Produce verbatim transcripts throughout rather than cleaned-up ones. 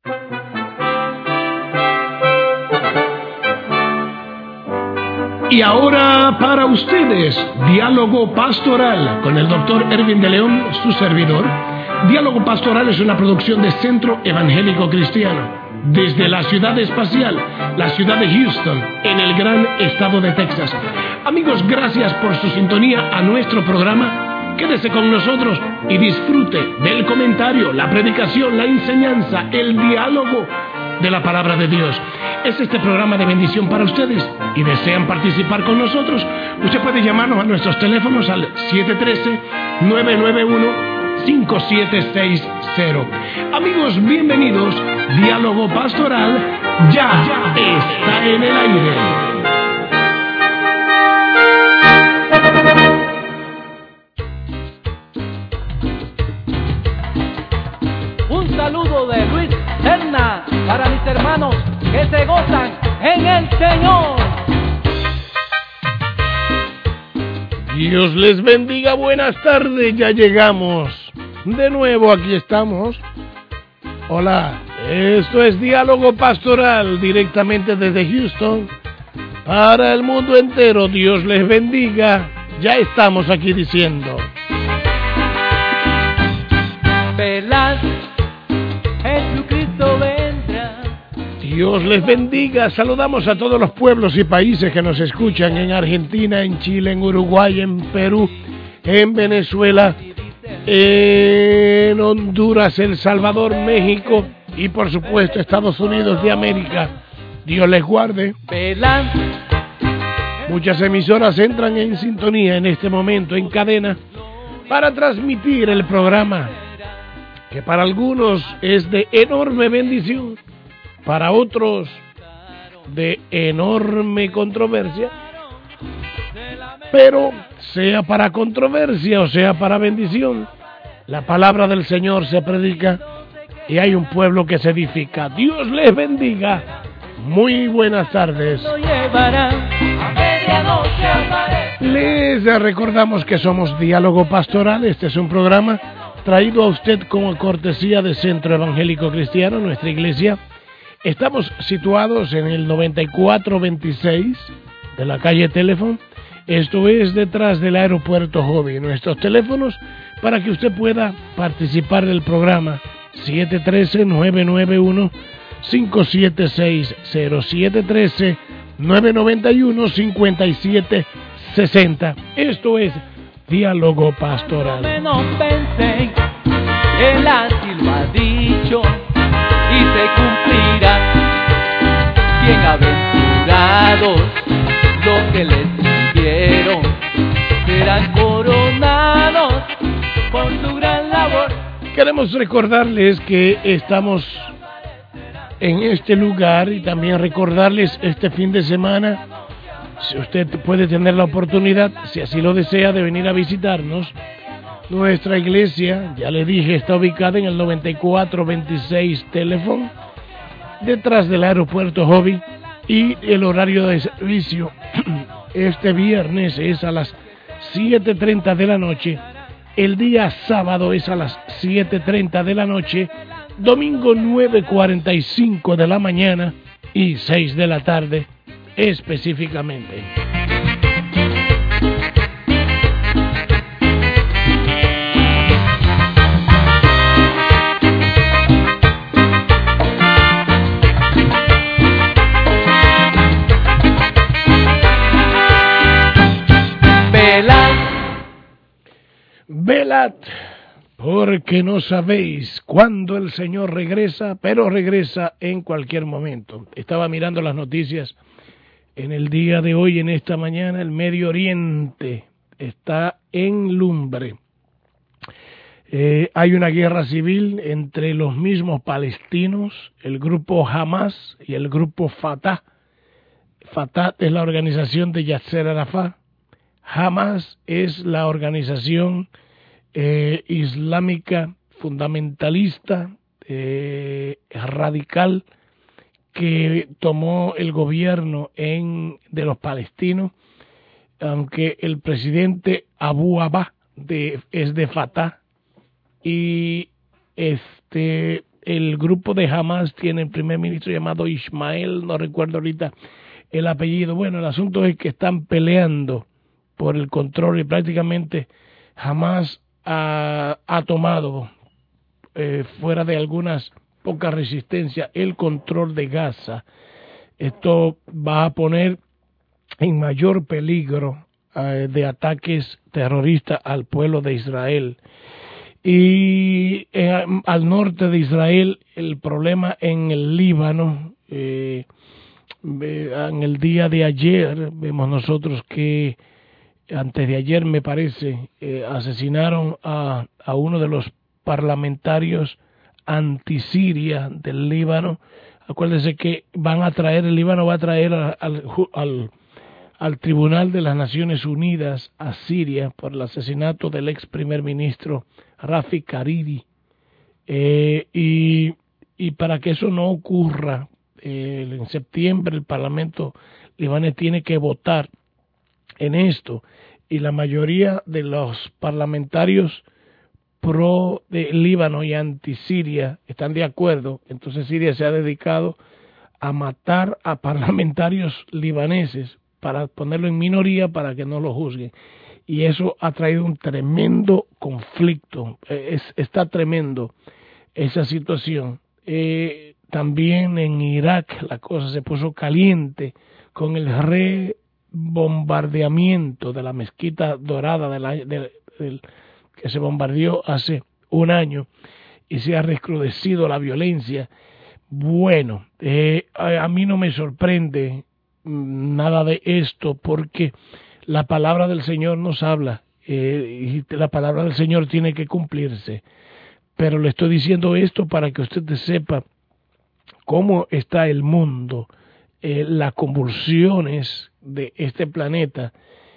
Y ahora para ustedes, Diálogo Pastoral, con el doctor Erwin de León, su servidor. Diálogo Pastoral es una producción de Centro Evangélico Cristiano, desde la ciudad espacial, la ciudad de Houston, en el gran estado de Texas. Amigos, gracias por su sintonía a nuestro programa. Quédese con nosotros y disfrute del comentario, la predicación, la enseñanza, el diálogo de la palabra de Dios. Es este programa de bendición para ustedes y desean participar con nosotros. Usted puede llamarnos a nuestros teléfonos al siete uno tres, nueve nueve uno, cinco siete seis cero. Amigos, bienvenidos. Diálogo Pastoral ya, ya está en el aire. Un saludo de Luis Serna para mis hermanos que se gozan en el Señor. Dios les bendiga, buenas tardes, ya llegamos. De nuevo aquí estamos. Hola, esto es Diálogo Pastoral directamente desde Houston para el mundo entero. Dios les bendiga, ya estamos aquí diciendo. Velad, Jesucristo vendrá. Dios les bendiga. Saludamos a todos los pueblos y países que nos escuchan en Argentina, en Chile, en Uruguay, en Perú, en Venezuela, en Honduras, El Salvador, México y por supuesto Estados Unidos de América. Dios les guarde. Velad. Muchas emisoras entran en sintonía en este momento en cadena para transmitir el programa, que para algunos es de enorme bendición, para otros de enorme controversia, pero sea para controversia o sea para bendición, la palabra del Señor se predica y hay un pueblo que se edifica. Dios les bendiga. Muy buenas tardes. Les recordamos que somos Diálogo Pastoral. Este es un programa traído a usted como cortesía de Centro Evangélico Cristiano, nuestra iglesia. Estamos situados en el noventa y cuatro veintiséis de la calle Teléfono. Esto es detrás del aeropuerto Hobby. Nuestros teléfonos para que usted pueda participar del programa: siete uno tres, nueve nueve uno, cinco siete seis cero, siete uno tres, nueve nueve uno, cinco siete seis cero. Esto es Diálogo Pastoral. Menos pensen, Él así lo ha dicho y se cumplirá. Bienaventurados los que les sirvieron, serán coronados por su gran labor. Queremos recordarles que estamos en este lugar y también recordarles este fin de semana, si usted puede tener la oportunidad, si así lo desea, de venir a visitarnos. Nuestra iglesia, ya le dije, está ubicada en el noventa y cuatro veintiséis Teléfono, detrás del aeropuerto Hobby, y el horario de servicio este viernes es a las siete treinta de la noche, el día sábado es a las siete treinta de la noche, domingo nueve cuarenta y cinco de la mañana y seis de la tarde específicamente. Velad, porque no sabéis cuándo el Señor regresa, pero regresa en cualquier momento. Estaba mirando las noticias en el día de hoy, en esta mañana. El Medio Oriente está en lumbre. Eh, hay una guerra civil entre los mismos palestinos, el grupo Hamas y el grupo Fatah. Fatah es la organización de Yasser Arafat. Hamas es la organización eh, islámica fundamentalista, eh, radical, que tomó el gobierno en, de los palestinos, aunque el presidente Abu Abba de, es de Fatah, y este el grupo de Hamas tiene el primer ministro llamado Ismael, no recuerdo ahorita el apellido. Bueno, el asunto es que están peleando por el control y prácticamente Hamas ha, ha tomado, eh, fuera de algunas pocas resistencias, el control de Gaza. Esto va a poner en mayor peligro eh, de ataques terroristas al pueblo de Israel. Y eh, al norte de Israel, el problema en el Líbano, eh, en el día de ayer, vemos nosotros que antes de ayer me parece, eh, asesinaron a, a uno de los parlamentarios anti-Siria del Líbano. Acuérdense que van a traer, el Líbano va a traer al, al, al Tribunal de las Naciones Unidas a Siria por el asesinato del ex primer ministro Rafik Hariri. Eh, y, y para que eso no ocurra, eh, en septiembre el Parlamento libanés tiene que votar en esto, y la mayoría de los parlamentarios pro de Líbano y anti-Siria están de acuerdo. Entonces Siria se ha dedicado a matar a parlamentarios libaneses para ponerlo en minoría para que no lo juzguen, y eso ha traído un tremendo conflicto. Es, está tremendo esa situación. Eh, también en Irak la cosa se puso caliente con el rebombardeamiento de la mezquita dorada de la, de, de, que se bombardeó hace un año, y se ha recrudecido la violencia. Bueno, eh, a, a mí no me sorprende nada de esto, porque la palabra del Señor nos habla, eh, y la palabra del Señor tiene que cumplirse. Pero le estoy diciendo esto para que usted sepa cómo está el mundo, eh, las convulsiones de este planeta.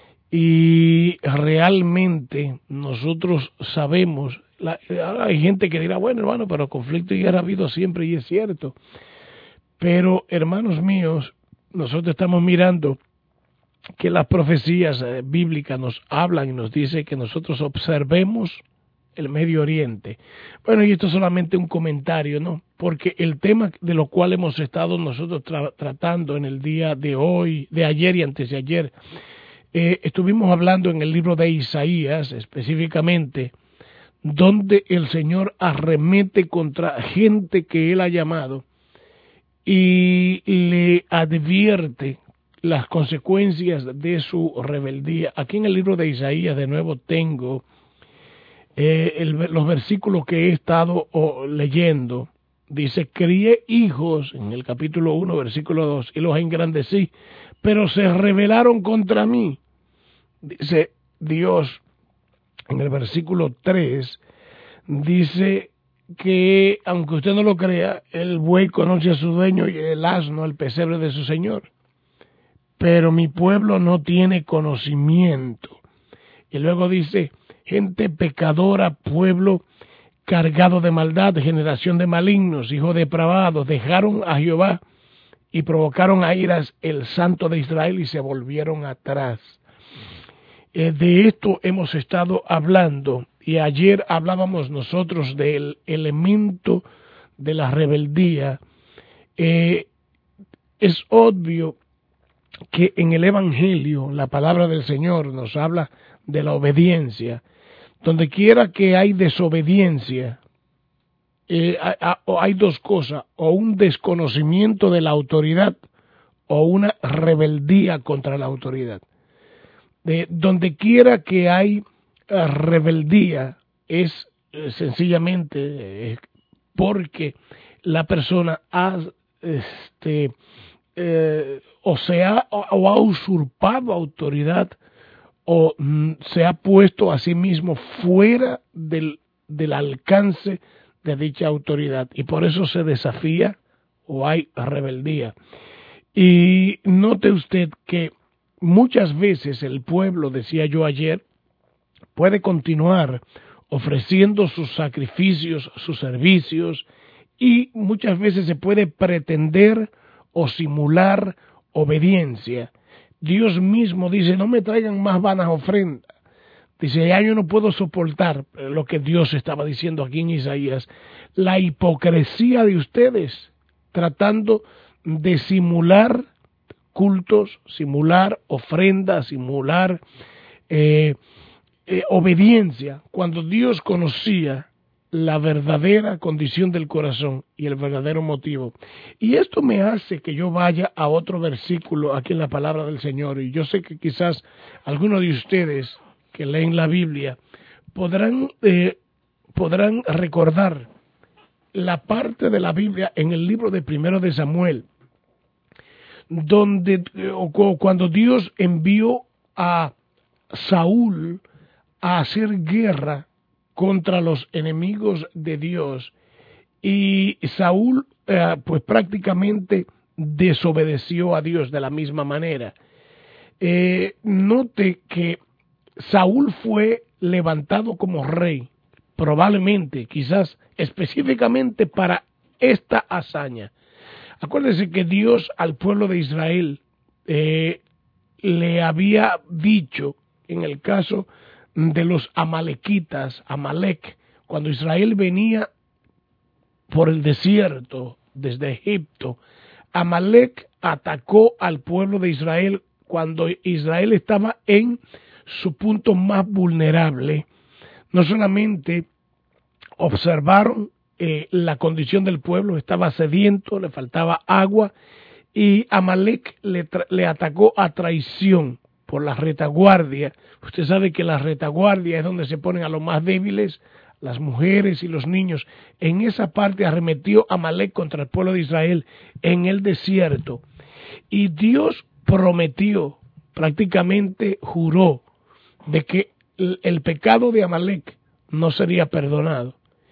Y realmente nosotros sabemos, la, hay gente que dirá, bueno hermano, pero conflicto y guerra ha habido siempre, y es cierto. Pero hermanos míos, nosotros estamos mirando que las profecías eh, bíblicas nos hablan y nos dicen que nosotros observemos el Medio Oriente. Bueno, y esto es solamente un comentario, ¿no? Porque el tema de lo cual hemos estado nosotros tra tratando en el día de hoy, de ayer y antes de ayer, Eh, estuvimos hablando en el libro de Isaías específicamente, donde el Señor arremete contra gente que Él ha llamado y le advierte las consecuencias de su rebeldía. Aquí en el libro de Isaías de nuevo tengo eh, el, los versículos que he estado oh, leyendo. Dice, crié hijos en el capítulo uno, versículo dos, y los engrandecí, pero se rebelaron contra mí. Dice Dios en el versículo tres, dice que, aunque usted no lo crea, el buey conoce a su dueño y el asno el pesebre de su señor, pero mi pueblo no tiene conocimiento. Y luego dice, gente pecadora, pueblo cargado de maldad, generación de malignos, hijos depravados, dejaron a Jehová y provocaron a iras el Santo de Israel y se volvieron atrás. Eh, de esto hemos estado hablando, y ayer hablábamos nosotros del elemento de la rebeldía. Eh, es obvio que en el Evangelio la palabra del Señor nos habla de la obediencia. Donde quiera que hay desobediencia, eh, hay dos cosas, o un desconocimiento de la autoridad o una rebeldía contra la autoridad. De donde quiera que hay uh, rebeldía es eh, sencillamente eh, porque la persona ha este eh, o se ha o, o ha usurpado autoridad o mm, se ha puesto a sí mismo fuera del, del alcance de dicha autoridad, y por eso se desafía o hay rebeldía. Y note usted que muchas veces el pueblo, decía yo ayer, puede continuar ofreciendo sus sacrificios, sus servicios, y muchas veces se puede pretender o simular obediencia. Dios mismo dice, no me traigan más vanas ofrendas. Dice, ya yo no puedo soportar lo que Dios estaba diciendo aquí en Isaías, la hipocresía de ustedes, tratando de simular cultos, simular ofrendas, simular eh, eh, obediencia, cuando Dios conocía la verdadera condición del corazón y el verdadero motivo. Y esto me hace que yo vaya a otro versículo aquí en la palabra del Señor, y yo sé que quizás algunos de ustedes que leen la Biblia podrán, eh, podrán recordar la parte de la Biblia en el libro de Primero de Samuel, donde eh, cuando Dios envió a Saúl a hacer guerra contra los enemigos de Dios, y Saúl eh, pues prácticamente desobedeció a Dios de la misma manera. Eh, note que Saúl fue levantado como rey, probablemente, quizás específicamente para esta hazaña. Acuérdense que Dios al pueblo de Israel eh, le había dicho, en el caso de los amalequitas, Amalek, cuando Israel venía por el desierto desde Egipto, Amalek atacó al pueblo de Israel cuando Israel estaba en su punto más vulnerable. No solamente observaron eh, la condición del pueblo, estaba sediento, le faltaba agua, y Amalek le, le atacó a traición por la retaguardia. Usted sabe que la retaguardia es donde se ponen a los más débiles, las mujeres y los niños. En esa parte arremetió Amalek contra el pueblo de Israel en el desierto, y Dios prometió, prácticamente juró, de que el pecado de Amalek no sería perdonado.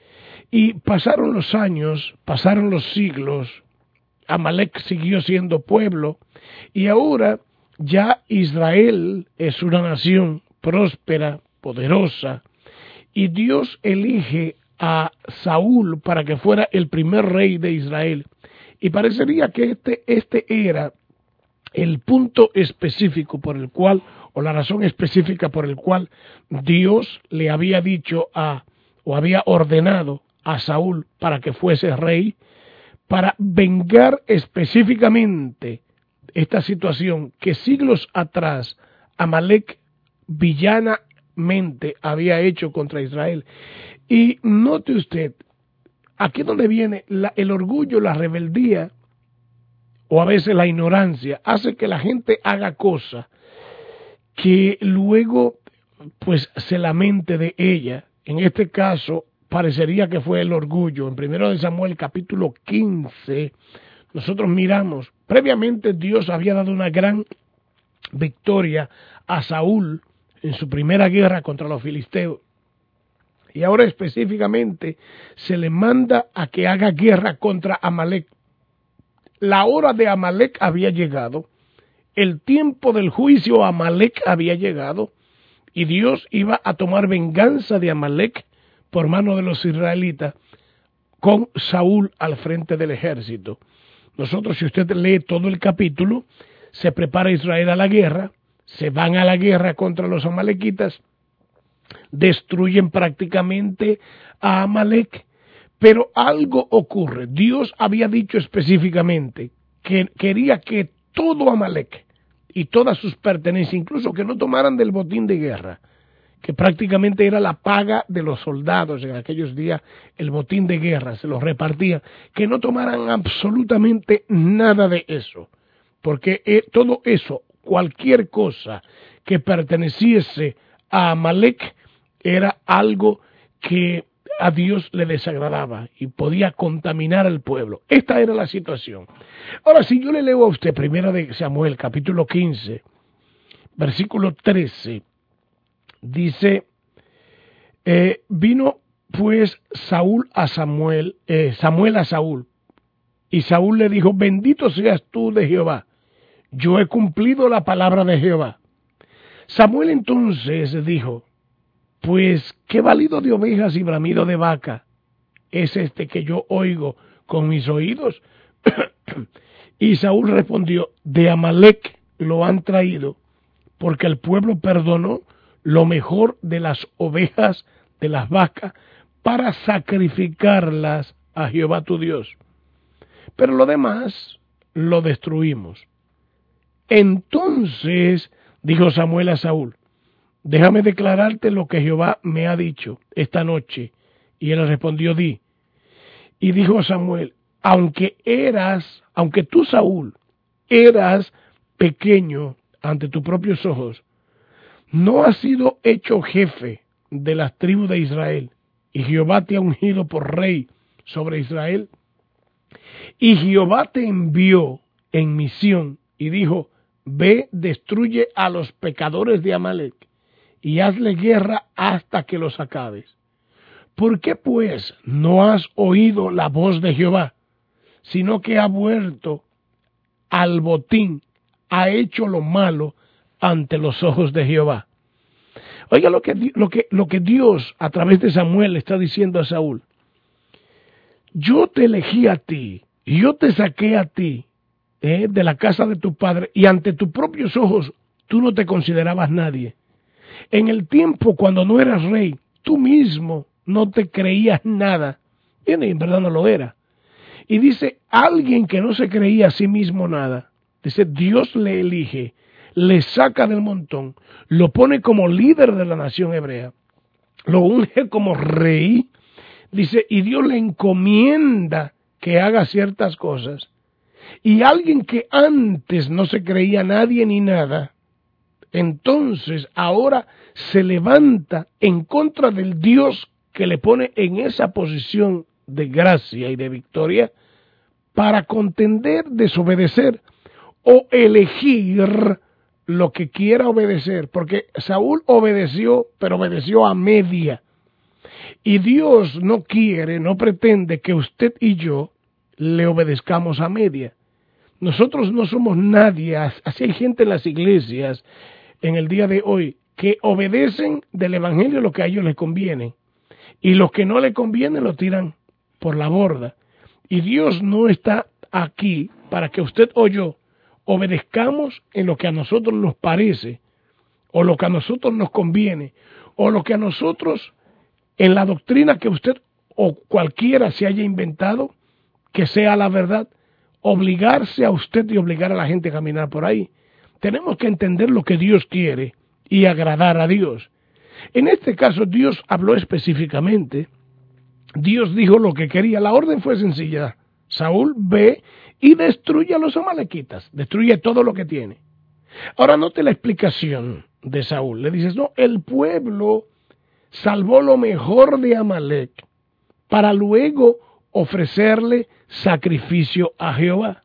Y pasaron los años, pasaron los siglos, Amalek siguió siendo pueblo, y ahora ya Israel es una nación próspera, poderosa, y Dios elige a Saúl para que fuera el primer rey de Israel. Y parecería que este, este era el punto específico por el cual, o la razón específica por el cual Dios le había dicho a, o había ordenado a Saúl para que fuese rey, para vengar específicamente esta situación que siglos atrás Amalek villanamente había hecho contra Israel. Y note usted, aquí es donde viene la, el orgullo, la rebeldía, o a veces la ignorancia, hace que la gente haga cosas que luego pues se lamente de ella. En este caso parecería que fue el orgullo. En Primero de Samuel capítulo quince nosotros miramos, previamente Dios había dado una gran victoria a Saúl en su primera guerra contra los filisteos, y ahora específicamente se le manda a que haga guerra contra Amalek. La hora de Amalek había llegado, el tiempo del juicio a Amalek había llegado, y Dios iba a tomar venganza de Amalek por mano de los israelitas, con Saúl al frente del ejército. Nosotros, si usted lee todo el capítulo, se prepara Israel a la guerra, se van a la guerra contra los amalequitas, destruyen prácticamente a Amalek, pero algo ocurre. Dios había dicho específicamente que quería que todo Amalek y todas sus pertenencias, incluso que no tomaran del botín de guerra, que prácticamente era la paga de los soldados en aquellos días, el botín de guerra, se los repartían, que no tomaran absolutamente nada de eso, porque eh, todo eso, cualquier cosa que perteneciese a Amalek, era algo que a Dios le desagradaba y podía contaminar al pueblo. Esta era la situación. Ahora, si yo le leo a usted Primera de Samuel, capítulo quince, versículo trece, dice, eh, vino pues Saúl a Samuel, eh, Samuel a Saúl, y Saúl le dijo, bendito seas tú de Jehová, yo he cumplido la palabra de Jehová. Samuel entonces dijo, pues qué balido de ovejas y bramido de vaca es este que yo oigo con mis oídos. Y Saúl respondió, de Amalek lo han traído, porque el pueblo perdonó lo mejor de las ovejas, de las vacas, para sacrificarlas a Jehová tu Dios. Pero lo demás lo destruimos. Entonces dijo Samuel a Saúl: déjame declararte lo que Jehová me ha dicho esta noche. Y él respondió: di. Y dijo Samuel: aunque eras, aunque tú, Saúl, eras pequeño ante tus propios ojos, no has sido hecho jefe de las tribus de Israel, y Jehová te ha ungido por rey sobre Israel. Y Jehová te envió en misión y dijo: ve, destruye a los pecadores de Amalek y hazle guerra hasta que los acabes. ¿Por qué pues no has oído la voz de Jehová, sino que ha vuelto al botín, ha hecho lo malo ante los ojos de Jehová? Oiga lo que, lo que, lo que Dios a través de Samuel le está diciendo a Saúl: yo te elegí a ti, yo te saqué a ti eh, de la casa de tu padre, y ante tus propios ojos tú no te considerabas nadie. En el tiempo cuando no eras rey, tú mismo no te creías nada, y en verdad no lo era. Y dice, alguien que no se creía a sí mismo nada, dice, Dios le elige, le saca del montón, lo pone como líder de la nación hebrea, lo unge como rey, dice, y Dios le encomienda que haga ciertas cosas. Y alguien que antes no se creía nadie ni nada, entonces ahora se levanta en contra del Dios que le pone en esa posición de gracia y de victoria para contender, desobedecer o elegir lo que quiera obedecer, porque Saúl obedeció, pero obedeció a media. Y Dios no quiere, no pretende que usted y yo le obedezcamos a media. Nosotros no somos nadie, así hay gente en las iglesias en el día de hoy que obedecen del evangelio lo que a ellos les conviene, y los que no les conviene lo tiran por la borda. Y Dios no está aquí para que usted o yo obedezcamos en lo que a nosotros nos parece, o lo que a nosotros nos conviene, o lo que a nosotros, en la doctrina que usted o cualquiera se haya inventado, que sea la verdad, obligarse a usted y obligar a la gente a caminar por ahí. Tenemos que entender lo que Dios quiere y agradar a Dios. En este caso Dios habló específicamente, Dios dijo lo que quería, la orden fue sencilla: Saúl, ve y destruye a los amalequitas, destruye todo lo que tiene. Ahora note la explicación de Saúl, le dices, no, el pueblo salvó lo mejor de Amalek para luego ofrecerle sacrificio a Jehová.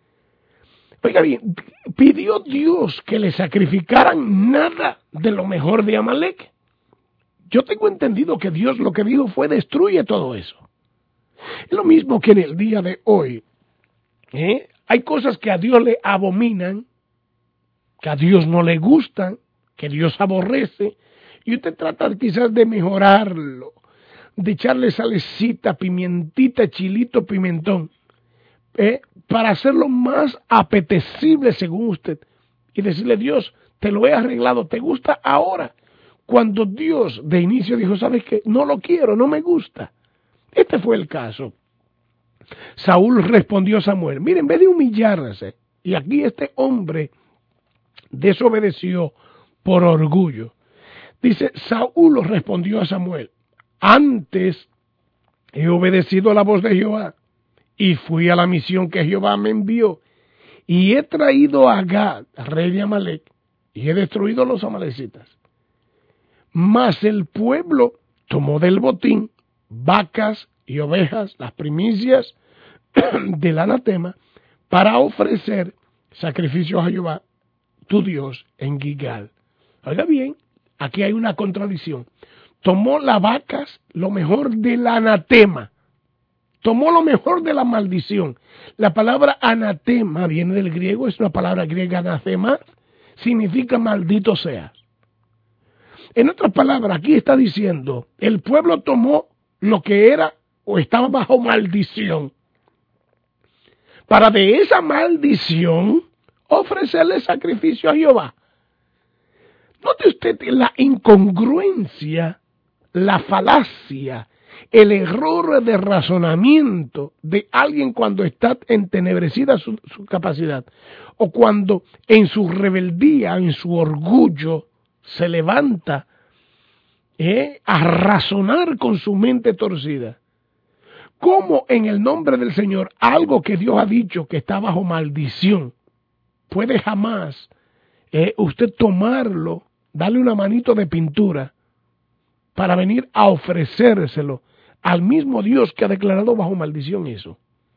Oiga bien, ¿pidió Dios que le sacrificaran nada de lo mejor de Amalek? Yo tengo entendido que Dios lo que dijo fue destruye todo eso. Es lo mismo que en el día de hoy. ¿eh? Hay cosas que a Dios le abominan, que a Dios no le gustan, que Dios aborrece, y usted trata quizás de mejorarlo, de echarle salecita, pimientita, chilito, pimentón, ¿eh? para hacerlo más apetecible según usted, y decirle, Dios, te lo he arreglado, ¿te gusta ahora? Cuando Dios de inicio dijo, ¿sabes qué? No lo quiero, no me gusta. Este fue el caso. Saúl respondió a Samuel, mire, en vez de humillarse, y aquí este hombre desobedeció por orgullo, dice, Saúl respondió a Samuel, antes he obedecido a la voz de Jehová, y fui a la misión que Jehová me envió, y he traído a Agag, rey de Amalek, y he destruido a los amalecitas. Mas el pueblo tomó del botín vacas y ovejas, las primicias del anatema, para ofrecer sacrificios a Jehová, tu Dios, en Gilgal. Oiga bien, aquí hay una contradicción. Tomó las vacas, lo mejor del anatema. Tomó lo mejor de la maldición. La palabra anatema viene del griego, es una palabra griega, anatema, significa maldito seas. En otras palabras, aquí está diciendo, el pueblo tomó lo que era o estaba bajo maldición, para de esa maldición ofrecerle sacrificio a Jehová. Note usted la incongruencia, la falacia, el error de razonamiento de alguien cuando está entenebrecida su, su capacidad, o cuando en su rebeldía, en su orgullo, se levanta eh, a razonar con su mente torcida. ¿Cómo en el nombre del Señor algo que Dios ha dicho que está bajo maldición puede jamás eh, usted tomarlo, darle una manito de pintura para venir a ofrecérselo al mismo Dios que ha declarado bajo maldición eso?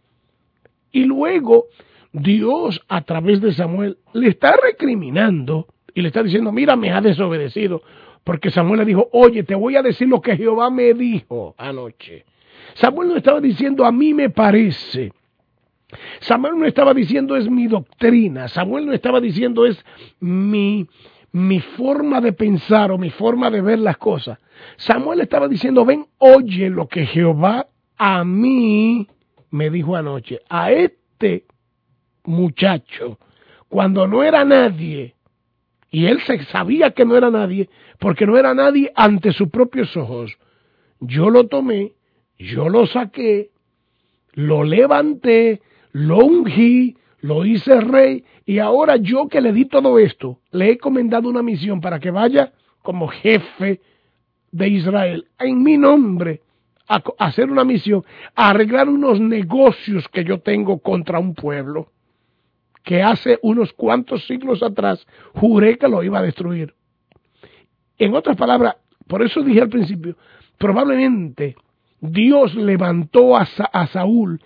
Y luego Dios a través de Samuel le está recriminando y le está diciendo, mira, me ha desobedecido, porque Samuel le dijo, oye, te voy a decir lo que Jehová me dijo anoche. Samuel no estaba diciendo, a mí me parece. Samuel no estaba diciendo, es mi doctrina. Samuel no estaba diciendo, es mi, mi forma de pensar o mi forma de ver las cosas. Samuel estaba diciendo, ven, oye lo que Jehová a mí me dijo anoche. A este muchacho, cuando no era nadie, y él se sabía que no era nadie, porque no era nadie ante sus propios ojos, yo lo tomé, yo lo saqué, lo levanté, lo ungí, lo hice rey, y ahora yo que le di todo esto, le he encomendado una misión para que vaya como jefe de Israel, en mi nombre, a hacer una misión, a arreglar unos negocios que yo tengo contra un pueblo, que hace unos cuantos siglos atrás juré que lo iba a destruir. En otras palabras, por eso dije al principio, probablemente Dios levantó a, Sa- a Saúl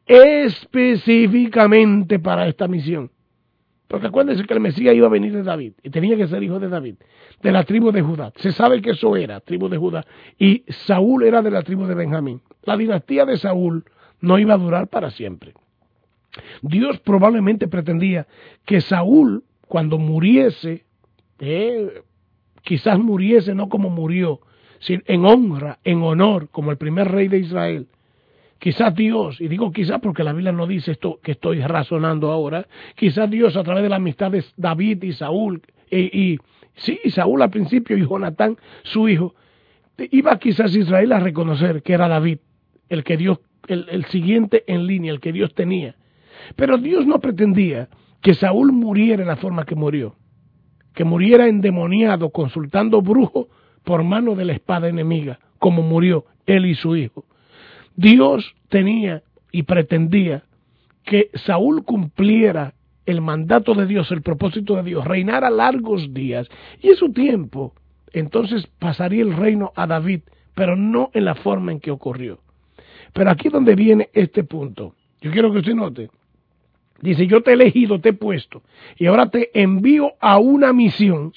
específicamente para esta misión. Porque acuérdense que el Mesías iba a venir de David, y tenía que ser hijo de David, de la tribu de Judá. Se sabe que eso era, tribu de Judá, y Saúl era de la tribu de Benjamín. La dinastía de Saúl no iba a durar para siempre. Dios probablemente pretendía que Saúl, cuando muriese, eh, quizás muriese no como murió, sino en honra, en honor, como el primer rey de Israel. Quizás Dios, y digo quizás porque la Biblia no dice esto que estoy razonando ahora, quizás Dios a través de la amistad de David y Saúl, y, y sí, Saúl al principio y Jonatán, su hijo, iba quizás Israel a reconocer que era David, el que Dios, el, el siguiente en línea, el que Dios tenía. Pero Dios no pretendía que Saúl muriera en la forma que murió, que muriera endemoniado, consultando brujos por mano de la espada enemiga, como murió él y su hijo. Dios tenía y pretendía que Saúl cumpliera el mandato de Dios, el propósito de Dios, reinara largos días, y en su tiempo, entonces pasaría el reino a David, pero no en la forma en que ocurrió. Pero aquí es donde viene este punto. Yo quiero que usted note. Dice, yo te he elegido, te he puesto, y ahora te envío a una misión,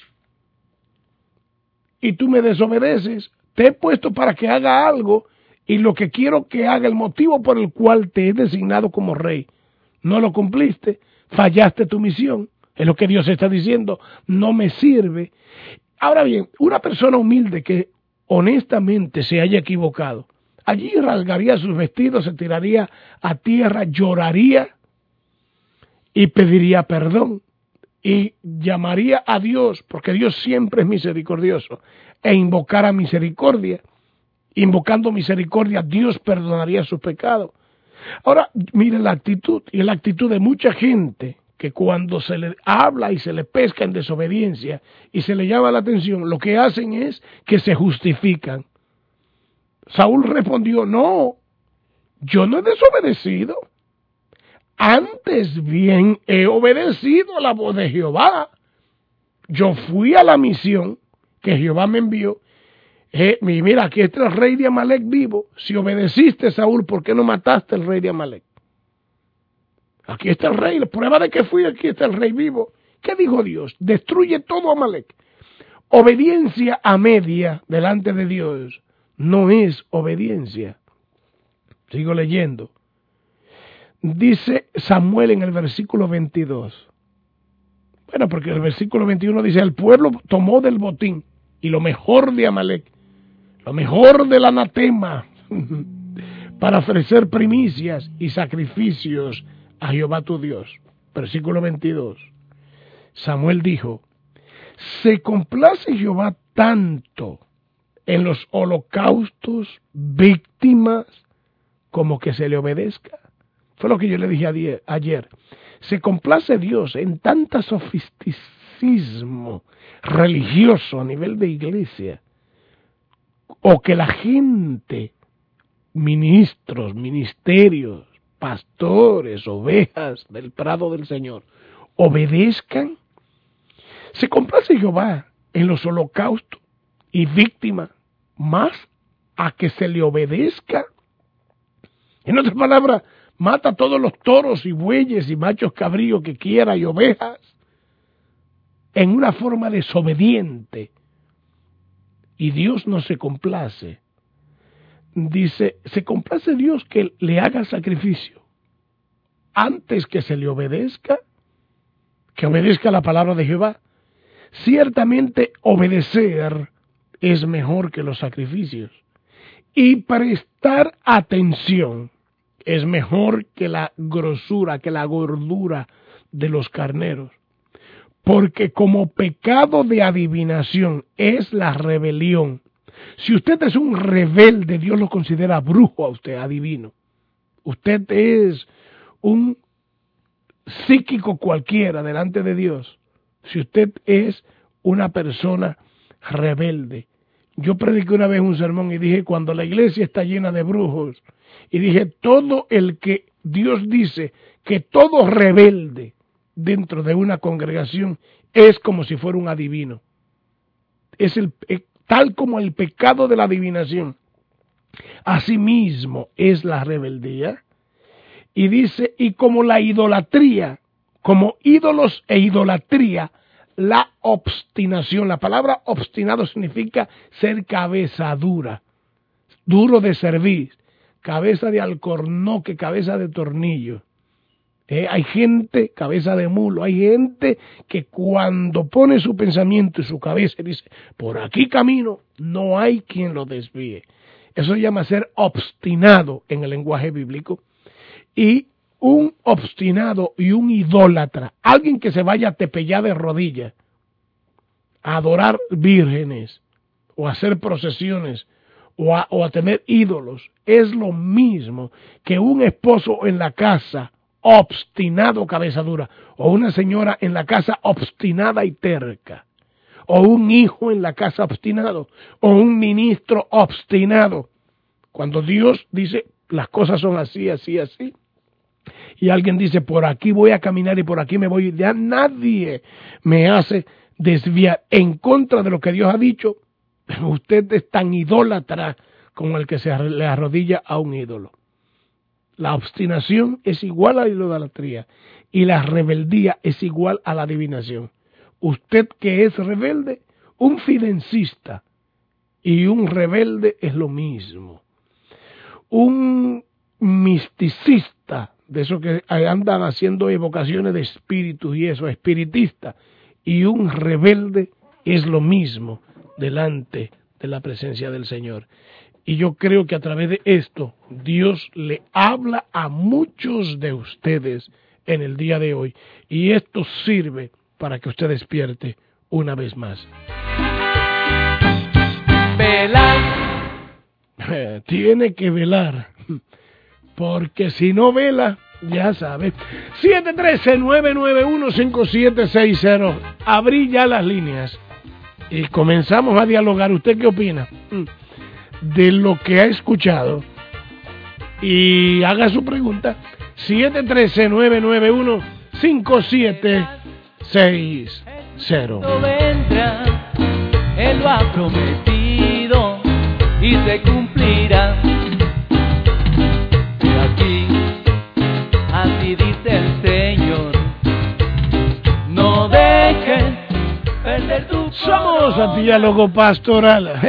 y tú me desobedeces. Te he puesto para que haga algo, y lo que quiero que haga, el motivo por el cual te he designado como rey, no lo cumpliste, fallaste tu misión, es lo que Dios está diciendo, no me sirve. Ahora bien, una persona humilde que honestamente se haya equivocado, allí rasgaría sus vestidos, se tiraría a tierra, lloraría y pediría perdón y llamaría a Dios, porque Dios siempre es misericordioso, e invocara misericordia. Invocando misericordia, Dios perdonaría sus pecados. Ahora, miren la actitud, y la actitud de mucha gente que cuando se le habla y se le pesca en desobediencia y se le llama la atención, lo que hacen es que se justifican. Saúl respondió, no, yo no he desobedecido. Antes bien he obedecido a la voz de Jehová. Yo fui a la misión que Jehová me envió. Eh, mira, aquí está el rey de Amalek vivo. Si obedeciste, Saúl, ¿por qué no mataste al rey de Amalek? Aquí está el rey, la prueba de que fui, aquí está el rey vivo. ¿Qué dijo Dios? Destruye todo Amalek. Obediencia a media delante de Dios no es obediencia. Sigo leyendo. Dice Samuel en el versículo veintidós. Bueno, porque el versículo veintiuno dice, el pueblo tomó del botín y lo mejor de Amalek, lo mejor del anatema, para ofrecer primicias y sacrificios a Jehová tu Dios. Versículo veintidós. Samuel dijo, ¿Se complace Jehová tanto en los holocaustos, víctimas, como que se le obedezca? Fue lo que yo le dije ayer. ¿Se complace Dios en tanta sofisticismo religioso a nivel de iglesia? ¿O que la gente, ministros, ministerios, pastores, ovejas del prado del Señor, obedezcan? ¿Se complace Jehová en los holocaustos y víctimas más a que se le obedezca? En otras palabras, mata a todos los toros y bueyes y machos cabríos que quiera y ovejas en una forma desobediente. Y Dios no se complace. Dice, se complace Dios que le haga sacrificio antes que se le obedezca, que obedezca la palabra de Jehová. Ciertamente obedecer es mejor que los sacrificios. Y prestar atención es mejor que la grosura, que la gordura de los carneros. Porque como pecado de adivinación es la rebelión. Si usted es un rebelde, Dios lo considera brujo a usted, adivino. Usted es un psíquico cualquiera delante de Dios. Si usted es una persona rebelde. Yo prediqué una vez un sermón y dije, cuando la iglesia está llena de brujos, y dije, todo el que Dios dice que todo rebelde dentro de una congregación es como si fuera un adivino. Es el, tal como el pecado de la adivinación. Asimismo es la rebeldía. Y dice, y como la idolatría, como ídolos e idolatría, la obstinación. La palabra obstinado significa ser cabeza dura, duro de servir, cabeza de alcornoque, cabeza de tornillo. Eh, hay gente, cabeza de mulo, hay gente que cuando pone su pensamiento y su cabeza y dice, por aquí camino, no hay quien lo desvíe. Eso se llama ser obstinado en el lenguaje bíblico. Y un obstinado y un idólatra, alguien que se vaya a tepellar de rodillas, a adorar vírgenes, o a hacer procesiones, o a, o a tener ídolos, es lo mismo que un esposo en la casa obstinado, cabeza dura, o una señora en la casa obstinada y terca, o un hijo en la casa obstinado, o un ministro obstinado. Cuando Dios dice, las cosas son así, así, así, y alguien dice, por aquí voy a caminar y por aquí me voy, ya nadie me hace desviar en contra de lo que Dios ha dicho. Usted es tan idólatra como el que se le arrodilla a un ídolo. La obstinación es igual a la idolatría y la rebeldía es igual a la adivinación. Usted que es rebelde, un fidencista y un rebelde es lo mismo. Un misticista, de esos que andan haciendo evocaciones de espíritus y eso, espiritista, y un rebelde es lo mismo delante de la presencia del Señor. Y yo creo que a través de esto Dios le habla a muchos de ustedes en el día de hoy, y esto sirve para que usted despierte una vez más. Velar. Tiene que velar, porque si no vela, ya sabe. siete uno tres, nueve nueve uno, cinco siete seis cero. Abrí ya las líneas y comenzamos a dialogar. ¿Usted qué opina de lo que ha escuchado? Y haga su pregunta. siete uno tres, nueve nueve uno, cinco siete seis cero. Vendrá, Él lo ha prometido y se cumplirá. De aquí, así dice el Señor, no dejes perder tu Somos a Diálogo Pastoral.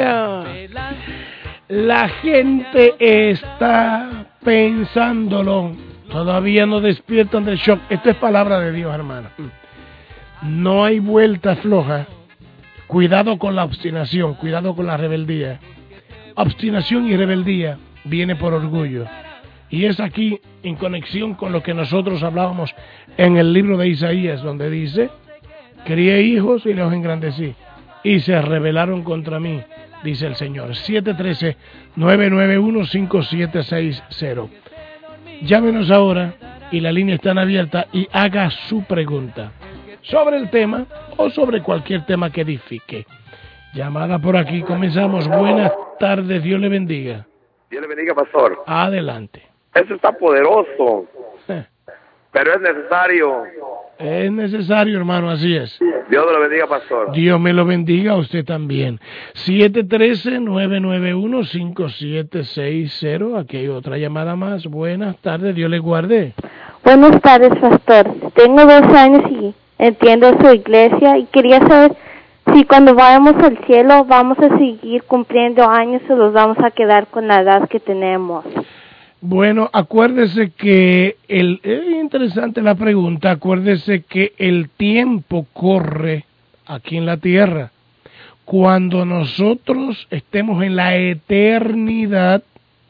La gente está pensándolo. Todavía no despiertan del shock. Esto es palabra de Dios, hermano. No hay vuelta floja. Cuidado con la obstinación, cuidado con la rebeldía. Obstinación y rebeldía viene por orgullo. Y es aquí, en conexión con lo que nosotros hablábamos en el libro de Isaías, donde dice, crié hijos y los engrandecí, y se rebelaron contra mí, dice el Señor. siete uno tres, nueve nueve uno, cinco siete seis cero. Llámenos ahora y la línea está abierta y haga su pregunta sobre el tema o sobre cualquier tema que edifique. Llamada por aquí, comenzamos. Buenas tardes, Dios le bendiga. Dios le bendiga, pastor. Adelante. Eso está poderoso, Eh, pero es necesario. Es necesario, hermano, así es. Dios le bendiga, pastor. Dios me lo bendiga a usted también. siete uno tres, nueve nueve uno, cinco siete seis cero. Aquí hay otra llamada más. Buenas tardes, Dios le guarde. Buenas tardes, pastor. Tengo dos años y entiendo su iglesia y quería saber si cuando vayamos al cielo vamos a seguir cumpliendo años o los vamos a quedar con la edad que tenemos. Bueno, acuérdese que el es interesante la pregunta. Acuérdese que el tiempo corre aquí en la tierra. Cuando nosotros estemos en la eternidad,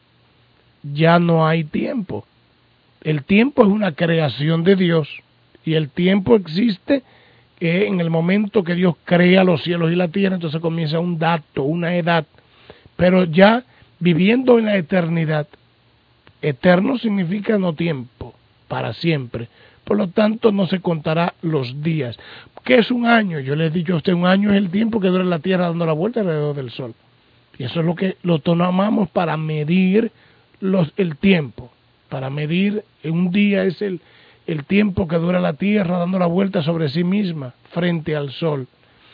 ya no hay tiempo. El tiempo es una creación de Dios y el tiempo existe eh, en el momento que Dios crea los cielos y la tierra. Entonces comienza un dato, una edad. Pero ya viviendo en la eternidad, eterno significa no tiempo, para siempre. Por lo tanto, no se contará los días. ¿Qué es un año? Yo le he dicho a usted, un año es el tiempo que dura la Tierra dando la vuelta alrededor del Sol. Y eso es lo que lo tomamos para medir los, el tiempo. Para medir, un día es el, el tiempo que dura la Tierra dando la vuelta sobre sí misma, frente al Sol.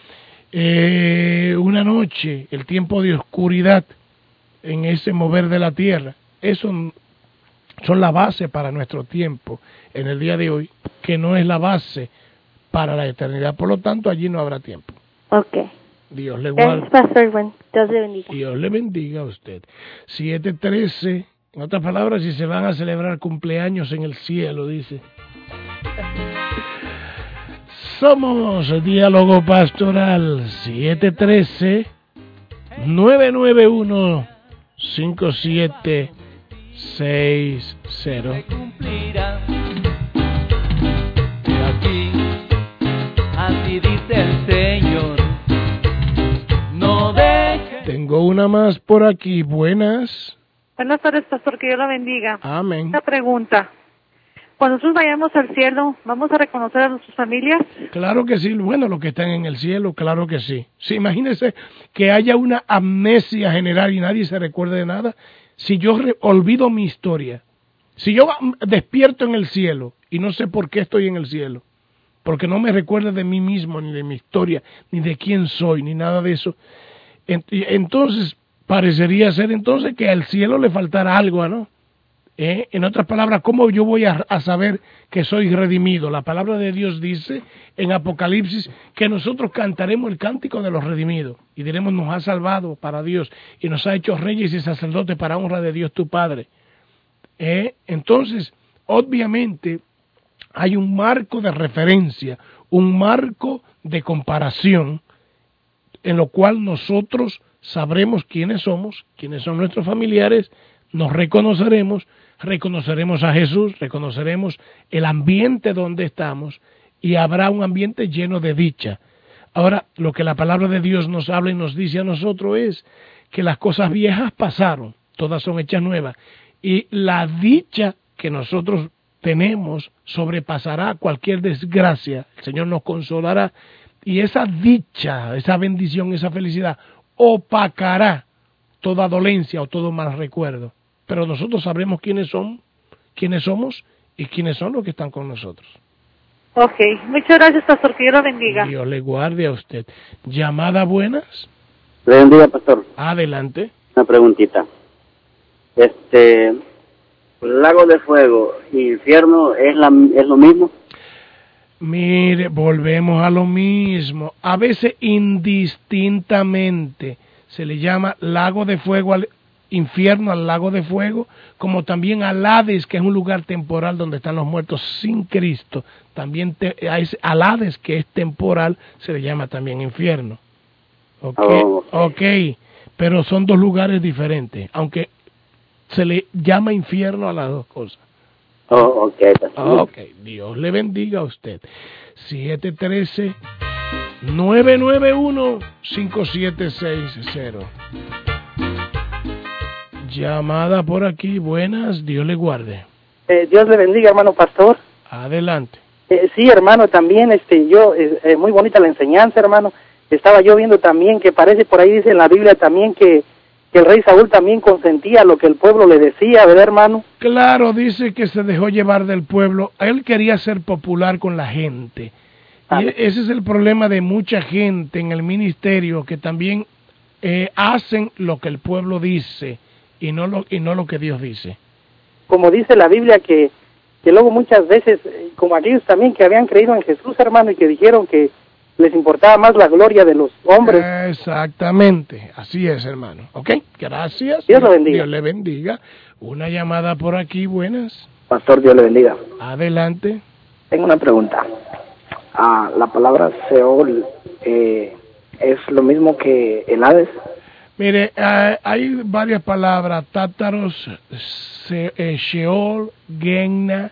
Eh, una noche, el tiempo de oscuridad en ese mover de la Tierra. Eso son la base para nuestro tiempo en el día de hoy, que no es la base para la eternidad. Por lo tanto, allí no habrá tiempo. Ok. Dios le guarde. Gracias, pastor. Bueno, Dios le bendiga. Dios le bendiga a usted. siete trece, en otras palabras, si se van a celebrar cumpleaños en el cielo, dice. Somos Diálogo Pastoral. siete trece, nueve nueve uno, cinco siete seis cero. Aquí, así dice el Señor, no deje. Tengo una más por aquí. Buenas. Buenas tardes, pastor, que Dios la bendiga. Amén. Una pregunta. Cuando nosotros vayamos al cielo, ¿vamos a reconocer a nuestras familias? Claro que sí. Bueno, los que están en el cielo, claro que sí. Sí, imagínese que haya una amnesia general y nadie se recuerde de nada. Si yo re- olvido mi historia, si yo despierto en el cielo y no sé por qué estoy en el cielo, porque no me recuerdo de mí mismo, ni de mi historia, ni de quién soy, ni nada de eso, entonces parecería ser entonces que al cielo le faltará algo, ¿no? ¿Eh? En otras palabras, ¿cómo yo voy a, a saber que soy redimido? La palabra de Dios dice en Apocalipsis que nosotros cantaremos el cántico de los redimidos y diremos, nos ha salvado para Dios y nos ha hecho reyes y sacerdotes para honra de Dios tu Padre. ¿Eh? Entonces, obviamente, hay un marco de referencia, un marco de comparación en lo cual nosotros sabremos quiénes somos, quiénes son nuestros familiares, nos reconoceremos, reconoceremos a Jesús, reconoceremos el ambiente donde estamos y habrá un ambiente lleno de dicha. Ahora, lo que la palabra de Dios nos habla y nos dice a nosotros es que las cosas viejas pasaron, todas son hechas nuevas, y la dicha que nosotros tenemos sobrepasará cualquier desgracia. El Señor nos consolará y esa dicha, esa bendición, esa felicidad opacará toda dolencia o todo mal recuerdo. Pero nosotros sabremos quiénes son, quiénes somos y quiénes son los que están con nosotros. Ok, muchas gracias, pastor, que Dios la bendiga. Dios le guarde a usted. ¿Llamada buenas? Le bendiga, pastor. Adelante. Una preguntita. Este, lago de fuego y infierno es la es lo mismo. Mire, volvemos a lo mismo. A veces indistintamente se le llama lago de fuego al infierno, al lago de fuego, como también al Hades, que es un lugar temporal donde están los muertos sin Cristo. También te, a ese, al Hades, que es temporal, se le llama también infierno. Okay, oh, okay. ok, pero son dos lugares diferentes, aunque se le llama infierno a las dos cosas. Oh, ok, pastor. Ok, Dios le bendiga a usted. siete trece, nueve nueve uno, cinco siete seis cero. Llamada por aquí, buenas, Dios le guarde. Eh, Dios le bendiga, hermano pastor. Adelante. Eh, sí, hermano, también, este, yo, eh, eh, muy bonita la enseñanza, hermano. Estaba yo viendo también que parece, por ahí dice en la Biblia también que, que el rey Saúl también consentía lo que el pueblo le decía, ¿verdad, hermano? Claro, dice que se dejó llevar del pueblo. Él quería ser popular con la gente. Y ese es el problema de mucha gente en el ministerio, que también eh, hacen lo que el pueblo dice y no lo, y no lo que Dios dice. Como dice la Biblia que, que luego muchas veces, como aquellos también que habían creído en Jesús, hermano, y que dijeron que les importaba más la gloria de los hombres. Exactamente, así es, hermano. Ok, gracias. Dios lo bendiga. Dios le bendiga. Una llamada por aquí, buenas. Pastor, Dios le bendiga. Adelante. Tengo una pregunta. Ah, la palabra Seol eh, es lo mismo que el Hades. Mire, uh, hay varias palabras: Tátaros, se, eh, Sheol, Genna,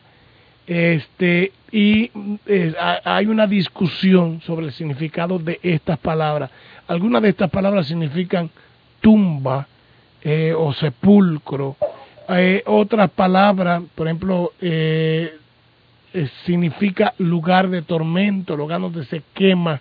este, y eh, hay una discusión sobre el significado de estas palabras. Algunas de estas palabras significan tumba eh, o sepulcro. Eh, otras palabras, por ejemplo, eh, eh, significa lugar de tormento, lugar donde se quema,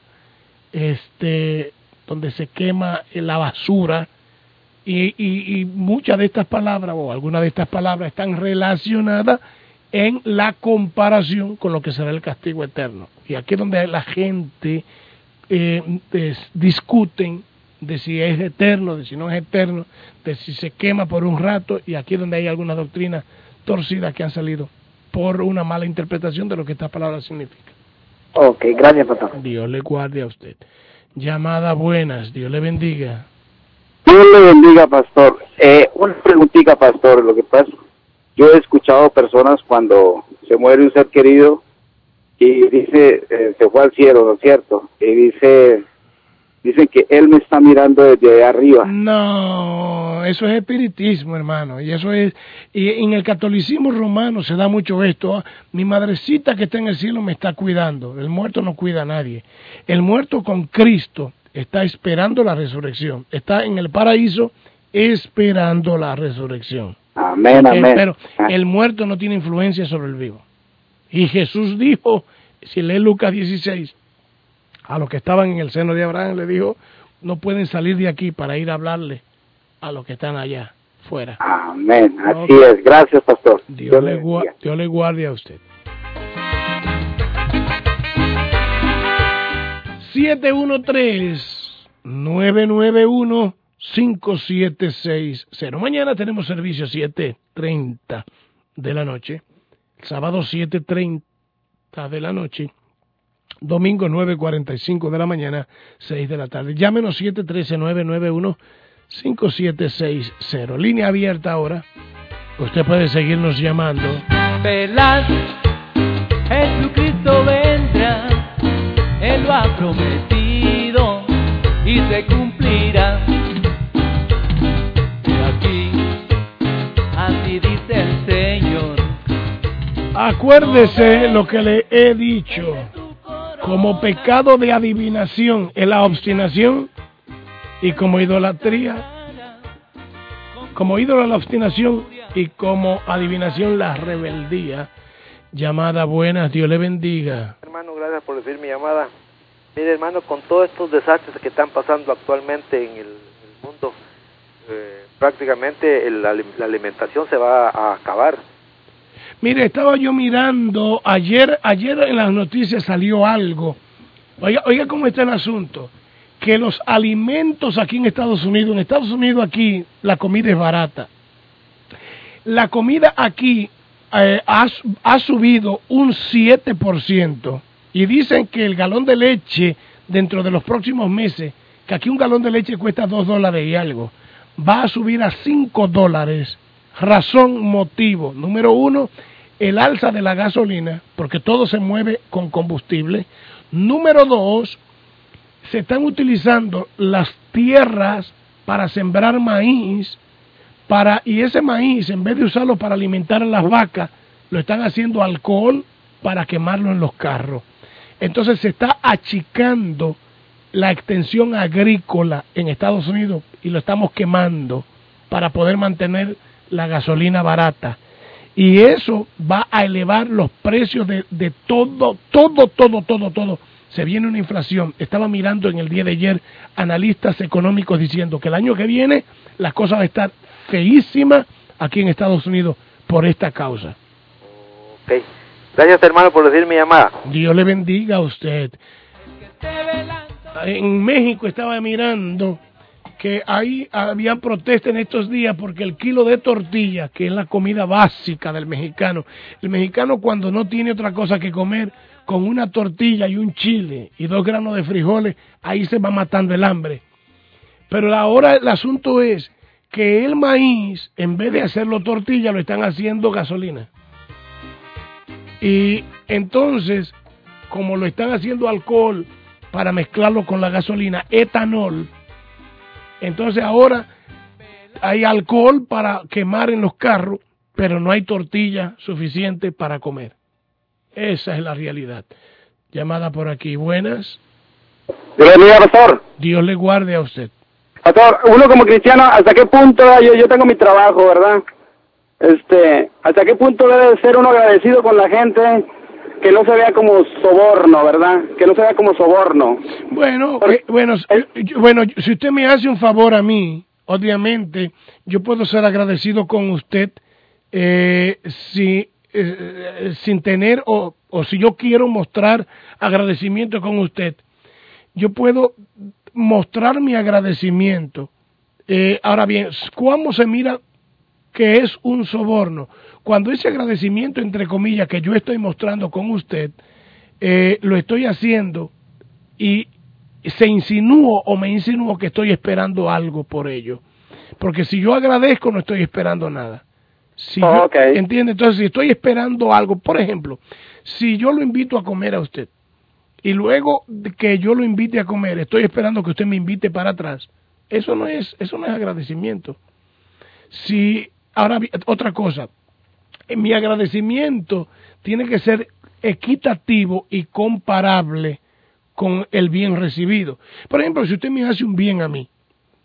este, donde se quema la basura. Y, y, y muchas de estas palabras, o algunas de estas palabras, están relacionadas en la comparación con lo que será el castigo eterno. Y aquí es donde la gente eh, es, discuten de si es eterno, de si no es eterno, de si se quema por un rato, y aquí es donde hay algunas doctrinas torcidas que han salido por una mala interpretación de lo que esta palabra significa. Ok, gracias, pastor. Dios le guarde a usted. Llamada buenas, Dios le bendiga. Dios le bendiga, pastor. Eh, una preguntita, pastor. Lo que pasa, yo he escuchado personas cuando se muere un ser querido y dice, eh, se fue al cielo, ¿no es cierto? Y dice, dicen que él me está mirando desde arriba. No, eso es espiritismo, hermano. Y eso es, y en el catolicismo romano se da mucho esto. Mi madrecita que está en el cielo me está cuidando. El muerto no cuida a nadie. El muerto con Cristo está esperando la resurrección. Está en el paraíso esperando la resurrección. Amén, Okay, amén. Pero el muerto no tiene influencia sobre el vivo. Y Jesús dijo, si lee Lucas dieciséis, a los que estaban en el seno de Abraham le dijo, no pueden salir de aquí para ir a hablarle a los que están allá, fuera. Amén, así Okay. es. Gracias, pastor. Dios, Dios le le gua- bendiga. Dios le guarde a usted. siete uno tres, nueve nueve uno, cinco siete seis cero. Mañana tenemos servicio siete treinta de la noche, sábado siete treinta de la noche, domingo nueve cuarenta y cinco de la mañana, seis de la tarde. Llámenos siete uno tres, nueve nueve uno, cinco siete seis cero. Línea abierta ahora. Usted puede seguirnos llamando. Velas, Jesucristo vendrá, Él lo ha prometido y se cumplirá. Y aquí, así dice el Señor. Acuérdese lo que le he dicho. Como pecado de adivinación es la obstinación, y como idolatría, como ídolo la obstinación, y como adivinación la rebeldía. Llamada buenas, Dios le bendiga. Hermano, gracias por recibir mi llamada. Mire, hermano, con todos estos desastres que están pasando actualmente en el, el mundo, eh, prácticamente el, la, la alimentación se va a acabar. Mire, estaba yo mirando, ayer ayer en las noticias salió algo. Oiga, oiga cómo está el asunto. Que los alimentos aquí en Estados Unidos, en Estados Unidos aquí la comida es barata. La comida aquí eh, ha, ha subido un siete por ciento. Y dicen que el galón de leche, dentro de los próximos meses, que aquí un galón de leche cuesta dos dólares y algo, va a subir a cinco dólares. Razón, motivo. Número uno, el alza de la gasolina, porque todo se mueve con combustible. Número dos, se están utilizando las tierras para sembrar maíz, para y ese maíz, en vez de usarlo para alimentar a las vacas, lo están haciendo alcohol para quemarlo en los carros. Entonces se está achicando la extensión agrícola en Estados Unidos y lo estamos quemando para poder mantener la gasolina barata. Y eso va a elevar los precios de, de todo, todo, todo, todo, todo. Se viene una inflación. Estaba mirando en el día de ayer analistas económicos diciendo que el año que viene las cosas van a estar feísimas aquí en Estados Unidos por esta causa. Ok. Gracias, hermano, por decir mi llamada. Dios le bendiga a usted. En México estaba mirando que ahí había protesta en estos días porque el kilo de tortilla, que es la comida básica del mexicano, el mexicano cuando no tiene otra cosa que comer, con una tortilla y un chile y dos granos de frijoles, ahí se va matando el hambre. Pero ahora el asunto es que el maíz, en vez de hacerlo tortilla, lo están haciendo gasolina. Y entonces, como lo están haciendo alcohol para mezclarlo con la gasolina, etanol, entonces ahora hay alcohol para quemar en los carros, pero no hay tortilla suficiente para comer. Esa es la realidad. Llamada por aquí. Buenas. Dios le bendiga, pastor. Dios le guarde a usted. Pastor, uno como cristiano, ¿hasta qué punto yo, yo tengo mi trabajo, verdad? Este, ¿hasta qué punto debe ser uno agradecido con la gente que no se vea como soborno, verdad? Que no se vea como soborno. Bueno, eh, bueno, eh, bueno, si usted me hace un favor a mí, obviamente, yo puedo ser agradecido con usted eh, si, eh, sin tener, o, o si yo quiero mostrar agradecimiento con usted, yo puedo mostrar mi agradecimiento. Eh, ahora bien, ¿cómo se mira que es un soborno? Cuando ese agradecimiento, entre comillas, que yo estoy mostrando con usted, eh, lo estoy haciendo y se insinúo o me insinúo que estoy esperando algo por ello. Porque si yo agradezco, no estoy esperando nada. Si oh, yo, okay. ¿entiende? Entonces, si estoy esperando algo, por ejemplo, si yo lo invito a comer a usted, y luego que yo lo invite a comer, estoy esperando que usted me invite para atrás, eso no es, eso no es agradecimiento. Si, ahora, otra cosa, mi agradecimiento tiene que ser equitativo y comparable con el bien recibido. Por ejemplo, si usted me hace un bien a mí,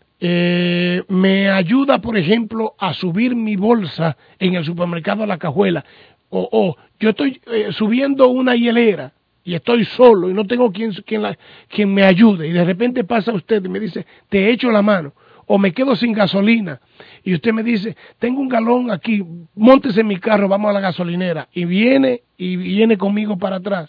eh, me ayuda, por ejemplo, a subir mi bolsa en el supermercado a la cajuela, o, o yo estoy eh, subiendo una hielera y estoy solo y no tengo quien, quien, la, quien me ayude, y de repente pasa usted y me dice, te echo la mano, o me quedo sin gasolina, y usted me dice, tengo un galón aquí, móntese en mi carro, vamos a la gasolinera, y viene, y viene conmigo para atrás,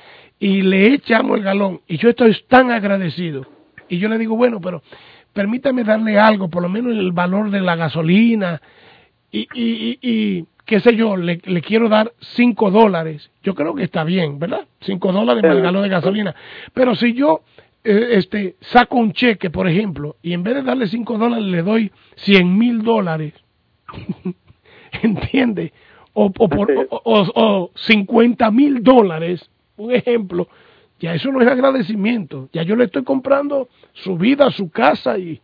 y le echamos el galón, y yo estoy tan agradecido, y yo le digo, bueno, pero permítame darle algo, por lo menos el valor de la gasolina, y, y, y, y qué sé yo, le, le quiero dar cinco dólares, yo creo que está bien, ¿verdad? Cinco dólares por el galón de gasolina, pero si yo eh, este saco un cheque, por ejemplo, y en vez de darle cinco dólares le doy cien mil dólares, ¿entiende? O, o, por, o, o, o cincuenta mil dólares, un ejemplo, ya eso no es agradecimiento, ya yo le estoy comprando su vida, su casa, y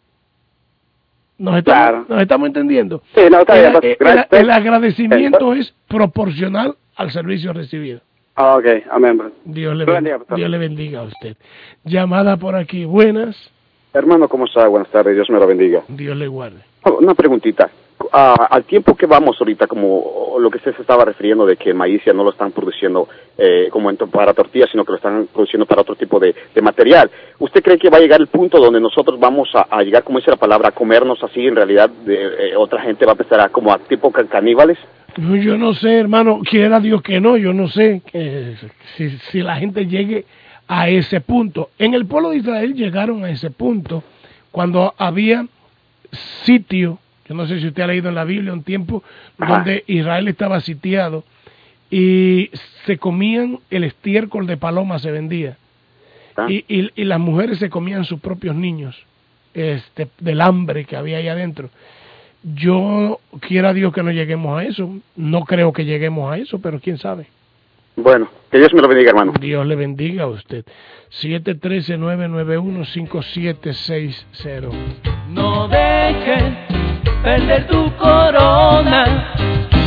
nos estamos, claro. nos estamos entendiendo. Sí, no, está el, bien, el, el, el agradecimiento es proporcional al servicio recibido. Ah, ok, amén. Dios le, bendiga, Dios le bendiga a usted. Llamada por aquí, buenas. Hermano, ¿cómo está? Buenas tardes, Dios me lo bendiga. Dios le guarde. Una preguntita. Uh, al tiempo que vamos ahorita, como lo que usted se estaba refiriendo de que el maíz ya no lo están produciendo eh, como para tortillas, sino que lo están produciendo para otro tipo de, de material, ¿usted cree que va a llegar el punto donde nosotros vamos a, a llegar, como dice la palabra, a comernos así, en realidad de, eh, otra gente va a empezar a como a tipo caníbales? No, yo no sé, hermano, quiera Dios que no, yo no sé que, si, si la gente llegue a ese punto. En el pueblo de Israel llegaron a ese punto cuando había sitio. Yo no sé si usted ha leído en la Biblia un tiempo donde Israel estaba sitiado y se comían el estiércol de paloma, se vendía. Y, y, y las mujeres se comían sus propios niños este, del hambre que había ahí adentro. Yo quiera Dios que no lleguemos a eso. No creo que lleguemos a eso, pero quién sabe. Bueno, que Dios me lo bendiga, hermano. Dios le bendiga a usted. siete uno tres, nueve nueve uno, cinco siete seis cero. No dejes perder tu corona,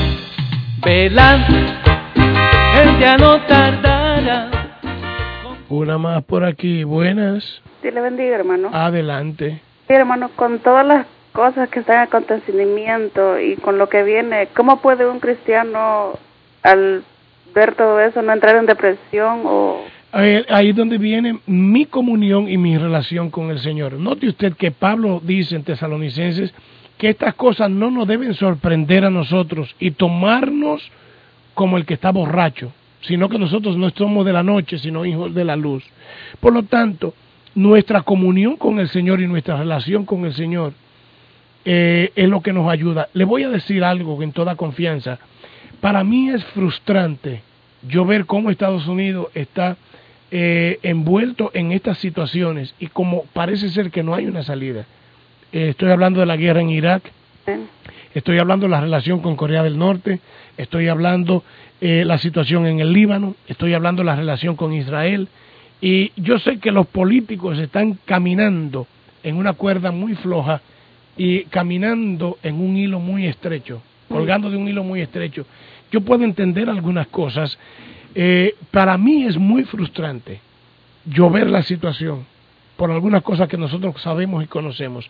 velando, él ya no tardará. Una más por aquí, buenas. Dios le bendiga, hermano. Adelante. Sí, hermano, con todas las cosas que están en acontecimiento y con lo que viene, ¿cómo puede un cristiano, al ver todo eso, no entrar en depresión o...? Ahí es donde viene mi comunión y mi relación con el Señor. Note usted que Pablo dice en Tesalonicenses que estas cosas no nos deben sorprender a nosotros y tomarnos como el que está borracho, sino que nosotros no somos de la noche, sino hijos de la luz. Por lo tanto, nuestra comunión con el Señor y nuestra relación con el Señor eh, es lo que nos ayuda. Le voy a decir algo en toda confianza. Para mí es frustrante yo ver cómo Estados Unidos está eh, envuelto en estas situaciones y como parece ser que no hay una salida. Eh, estoy hablando de la guerra en Irak, estoy hablando de la relación con Corea del Norte, estoy hablando eh, la situación en el Líbano, estoy hablando de la relación con Israel, y yo sé que los políticos están caminando en una cuerda muy floja y caminando en un hilo muy estrecho, colgando de un hilo muy estrecho. Yo puedo entender algunas cosas. Eh, para mí es muy frustrante yo ver la situación por algunas cosas que nosotros sabemos y conocemos.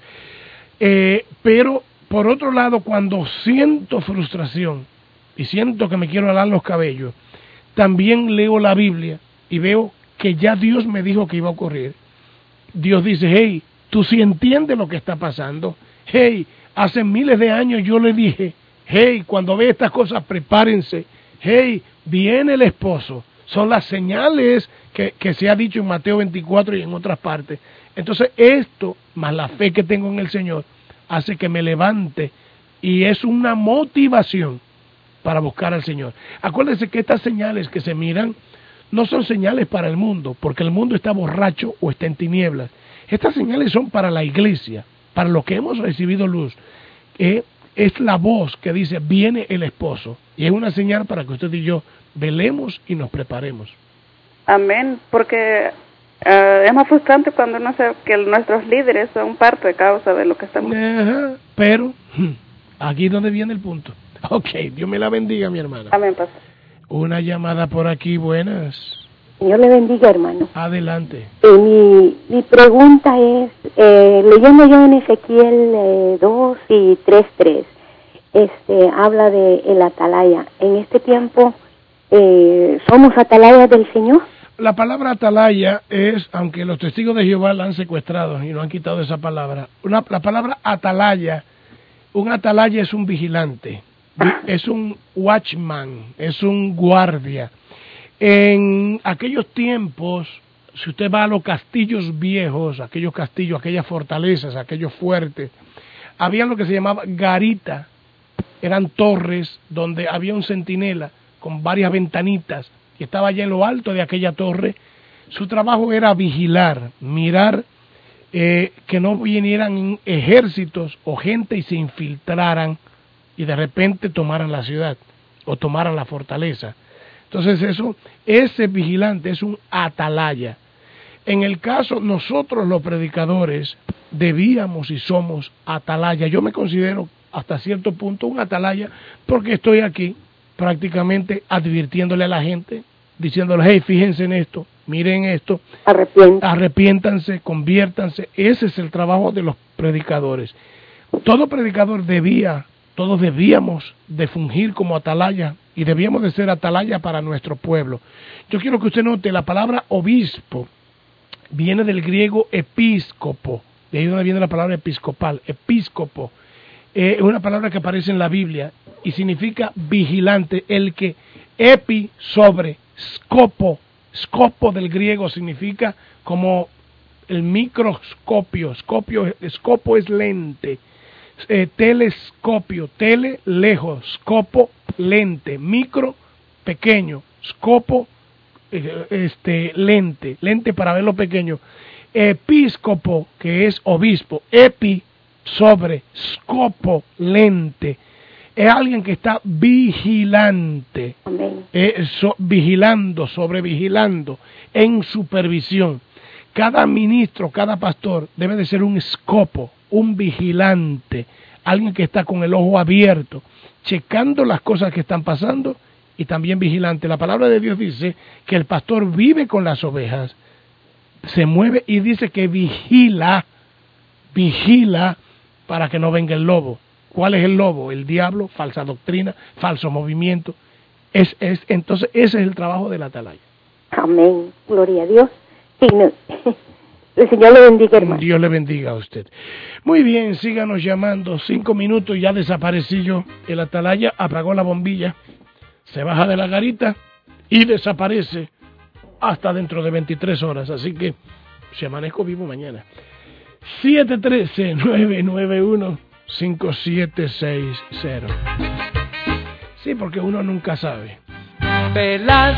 Eh, pero, por otro lado, cuando siento frustración y siento que me quiero alar los cabellos, también leo la Biblia y veo que ya Dios me dijo que iba a ocurrir. Dios dice, hey, tú sí entiendes lo que está pasando. Hey, hace miles de años yo le dije, hey, cuando ve estas cosas, prepárense. Hey, viene el esposo. Son las señales que, que se ha dicho en Mateo veinticuatro y en otras partes. Entonces, esto, más la fe que tengo en el Señor, hace que me levante y es una motivación para buscar al Señor. Acuérdense que estas señales que se miran no son señales para el mundo, porque el mundo está borracho o está en tinieblas. Estas señales son para la iglesia, para los que hemos recibido luz. Eh, es la voz que dice, viene el esposo. Y es una señal para que usted y yo velemos y nos preparemos. Amén, porque uh, es más frustrante cuando uno sabe que nuestros líderes son parte de causa de lo que estamos... Ajá, pero aquí es donde viene el punto. Ok, Dios me la bendiga, mi hermana. Amén, pastor. Una llamada por aquí, buenas. Dios le bendiga, hermano. Adelante. Eh, mi, mi pregunta es, eh, leyendo yo en Ezequiel eh, dos y tres tres, este, habla de el atalaya. En este tiempo, eh, ¿somos atalayas del Señor? La palabra atalaya es, aunque los testigos de Jehová la han secuestrado y no han quitado esa palabra, una, la palabra atalaya, un atalaya es un vigilante, es un watchman, es un guardia. En aquellos tiempos, si usted va a los castillos viejos, aquellos castillos, aquellas fortalezas, aquellos fuertes, había lo que se llamaba garita, eran torres donde había un centinela con varias ventanitas que estaba allá en lo alto de aquella torre. Su trabajo era vigilar, mirar eh, que no vinieran ejércitos o gente y se infiltraran y de repente tomaran la ciudad o tomaran la fortaleza. Entonces eso, ese vigilante es un atalaya. En el caso, nosotros los predicadores debíamos y somos atalaya. Yo me considero hasta cierto punto un atalaya porque estoy aquí prácticamente advirtiéndole a la gente, diciéndole, hey, fíjense en esto, miren esto, Arrepiéntanse. arrepiéntanse, conviértanse. Ese es el trabajo de los predicadores. Todo predicador debía, todos debíamos de fungir como atalaya y debíamos de ser atalaya para nuestro pueblo. Yo quiero que usted note, la palabra obispo viene del griego episcopo, de ahí donde viene la palabra episcopal, episcopo. Eh, es una palabra que aparece en la Biblia y significa vigilante, el que epi sobre, scopo, scopo del griego significa como el microscopio, scopio, scopo es lente, eh, telescopio, tele, lejos, scopo, lente, micro, pequeño, scopo, eh, este, lente, lente para ver lo pequeño, episcopo, que es obispo, epi, sobre, scopo, lente, es alguien que está vigilante, eh, so, vigilando, sobrevigilando, en supervisión. Cada ministro, cada pastor debe de ser un scopo, un vigilante, alguien que está con el ojo abierto, checando las cosas que están pasando y también vigilante. La palabra de Dios dice que el pastor vive con las ovejas, se mueve y dice que vigila, vigila para que no venga el lobo. ¿Cuál es el lobo? El diablo, falsa doctrina, falso movimiento. Es, es, entonces ese es el trabajo de la atalaya. Amén, gloria a Dios. Sí, no. El Señor le bendiga, hermano. Dios le bendiga a usted. Muy bien, síganos llamando. Cinco minutos, ya desaparecí yo. El atalaya apagó la bombilla, se baja de la garita y desaparece hasta dentro de veintitrés horas. Así que si amanezco vivo mañana. siete uno tres, nueve nueve uno, cinco siete seis cero. Sí, porque uno nunca sabe. Velas.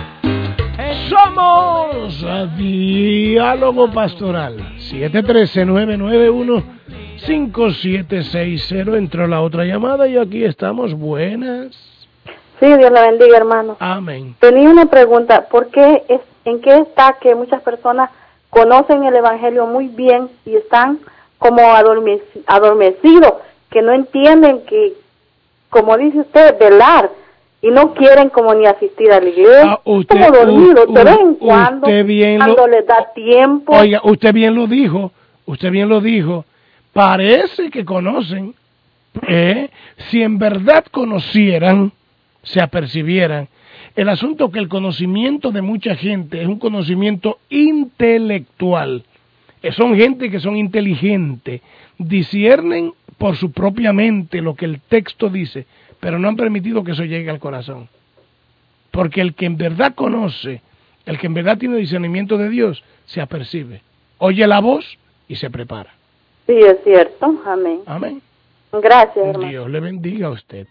Somos a Diálogo Pastoral. siete uno tres, nueve nueve uno, cinco siete seis cero. Entró la otra llamada y aquí estamos. Buenas. Sí, Dios la bendiga, hermano. Amén. Tenía una pregunta. ¿Por qué es, en qué está que muchas personas conocen el Evangelio muy bien y están como adormeci- adormecidos, que no entienden que, como dice usted, velar, y no quieren como ni asistir a la iglesia, ah, usted, como dormidos, u, de vez en u, cuando, cuando lo, les da tiempo. Oiga, usted bien lo dijo, usted bien lo dijo, parece que conocen, ¿eh? Si en verdad conocieran, se apercibieran. El asunto es que el conocimiento de mucha gente es un conocimiento intelectual. Son gente que son inteligentes, disciernen por su propia mente lo que el texto dice, pero no han permitido que eso llegue al corazón. Porque el que en verdad conoce, el que en verdad tiene discernimiento de Dios, se apercibe, oye la voz y se prepara. Sí, es cierto. Amén. Amén. Gracias, hermano. Dios le bendiga a usted.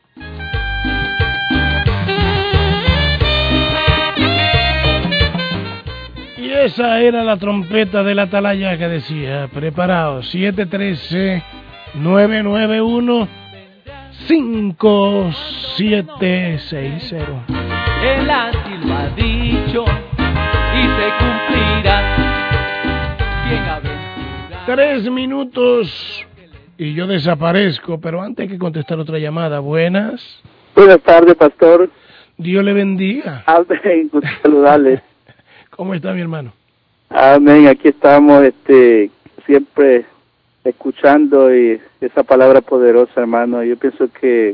Y esa era la trompeta de la atalaya que decía, preparados, siete uno tres, nueve nueve uno, cinco siete seis cero. Él así lo ha dicho y se cumplirá. Bienaventurado. Tres minutos y yo desaparezco, pero antes hay que contestar otra llamada. Buenas. Buenas tardes, pastor. Dios le bendiga. Amén, gusto saludarles. ¿Cómo está, mi hermano? Amén, aquí estamos este siempre escuchando y esa palabra poderosa, hermano. Yo pienso que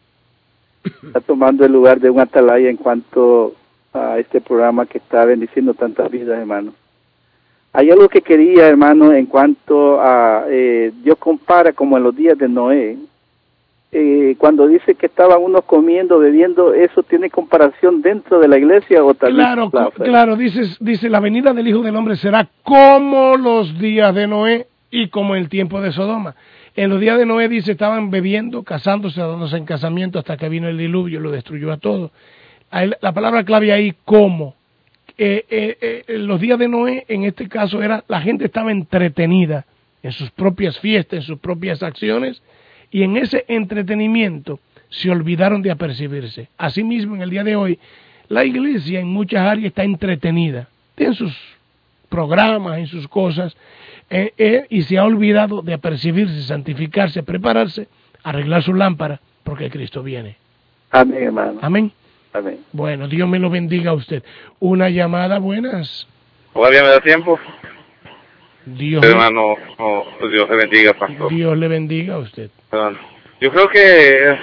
está tomando el lugar de un atalaya en cuanto a este programa que está bendiciendo tantas vidas, hermano. Hay algo que quería, hermano, en cuanto a eh, Dios compara como en los días de Noé. Eh, cuando dice que estaban unos comiendo, bebiendo, ¿eso tiene comparación dentro de la iglesia o también? Claro, co- claro, dice, dice, la venida del Hijo del Hombre será como los días de Noé y como el tiempo de Sodoma. En los días de Noé, dice, estaban bebiendo, casándose, dándose en casamiento hasta que vino el diluvio y lo destruyó a todo. Ahí, la palabra clave ahí, como. Eh, eh, eh, en los días de Noé, en este caso, era la gente estaba entretenida en sus propias fiestas, en sus propias acciones, y en ese entretenimiento se olvidaron de apercibirse. Asimismo, en el día de hoy, la iglesia en muchas áreas está entretenida en sus programas, en sus cosas, eh, eh, y se ha olvidado de apercibirse, santificarse, prepararse, arreglar su lámpara, porque Cristo viene. Amén, hermano. Amén. Amén. Bueno, Dios me lo bendiga a usted. Una llamada, buenas. Todavía me da tiempo. Dios, hermano, oh, Dios le bendiga, pastor. Dios le bendiga a usted. Hermano, yo creo que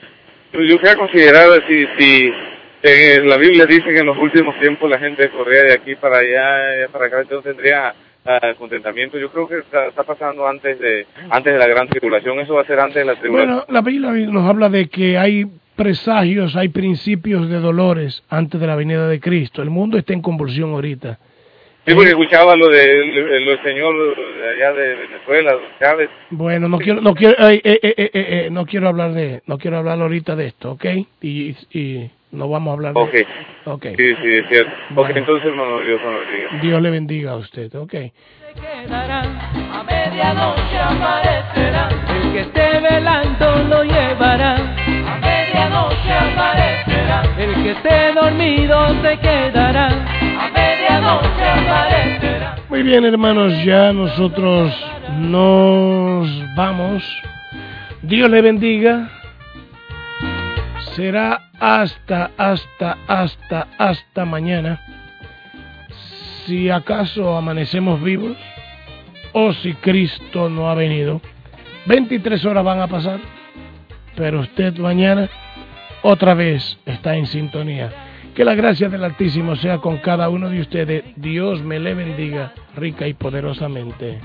yo quería considerar si si en la Biblia dice que en los últimos tiempos la gente corría de aquí para allá, para acá, entonces tendría uh, contentamiento. Yo creo que está, está pasando antes de antes de la gran tribulación. Eso va a ser antes de la tribulación. Bueno, la Biblia nos habla de que hay presagios, hay principios de dolores antes de la venida de Cristo. El mundo está en convulsión ahorita. Sí, porque escuchaba lo de lo del señor de allá de Venezuela, Chávez. Bueno, no quiero, no quiero, eh, eh, eh, eh, eh, no quiero hablar de, no quiero hablar ahorita de esto, ¿ok? Y, y no vamos a hablar de okay. esto. Okay. Sí, sí, es cierto. Bueno. Ok, entonces, hermano, Dios lo bendiga. Dios le bendiga a usted, ¿ok? Quedarán, a medianoche aparecerán, el que esté velando lo llevarán, a medianoche aparecerán, el que esté dormido se quedará, a medianoche aparecerán. Muy bien, hermanos, ya nosotros nos vamos. Dios le bendiga. Será hasta, hasta, hasta, hasta mañana. si acaso amanecemos vivos o si Cristo no ha venido. veintitrés horas van a pasar, pero usted mañana otra vez está en sintonía. Que la gracia del Altísimo sea con cada uno de ustedes. Dios me le bendiga rica y poderosamente.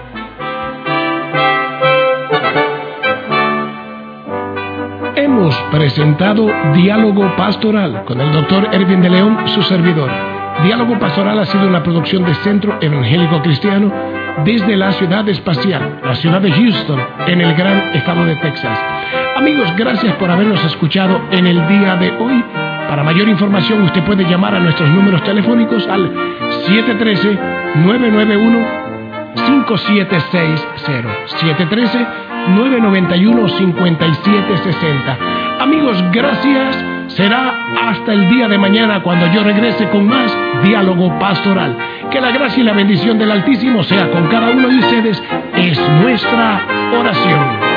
Hemos presentado Diálogo Pastoral con el doctor Erwin de León, su servidor. Diálogo Pastoral ha sido una producción de Centro Evangélico Cristiano desde la ciudad espacial, la ciudad de Houston, en el gran estado de Texas. Amigos, gracias por habernos escuchado en el día de hoy. Para mayor información, usted puede llamar a nuestros números telefónicos al siete uno tres, nueve nueve uno, cinco siete seis cero, siete uno tres, nueve nueve uno, cinco siete seis cero. Amigos, gracias. Será hasta el día de mañana cuando yo regrese con más Diálogo Pastoral. Que la gracia y la bendición del Altísimo sea con cada uno de ustedes. Es nuestra oración.